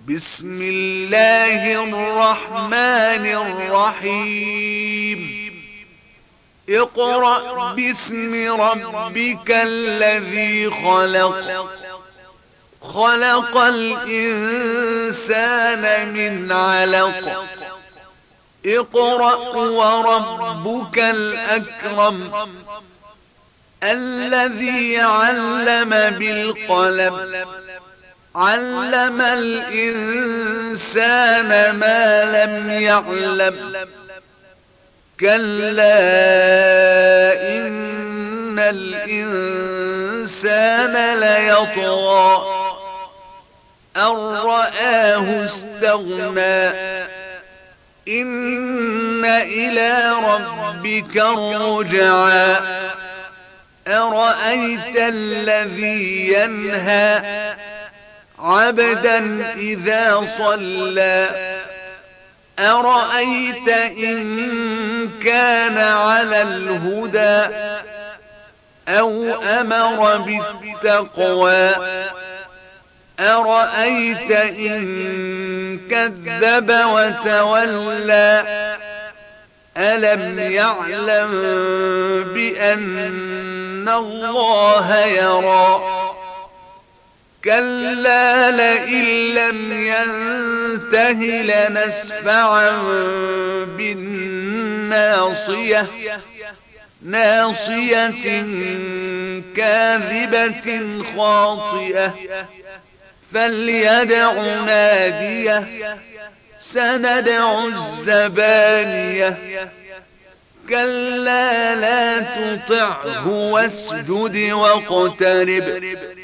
بسم الله الرحمن الرحيم اقرأ باسم ربك الذي خلق خلق الإنسان من علق اقرأ وربك الأكرم الذي علم بالقلم علم الإنسان ما لم يعلم كلا إن الإنسان ليطغى أن رآه استغنى إن إلى ربك الرجعى أرأيت الذي ينهى عبدا إذا صلى أرأيت إن كان على الهدى أو أمر بالتقوى أرأيت إن كذب وتولى ألم يعلم بأن الله يرى كلا لئن لم ينته لنسفعا بالناصية ناصية كاذبة خاطئة فليدع ناديه سندع الزبانية كلا لا تطعه واسجد واقترب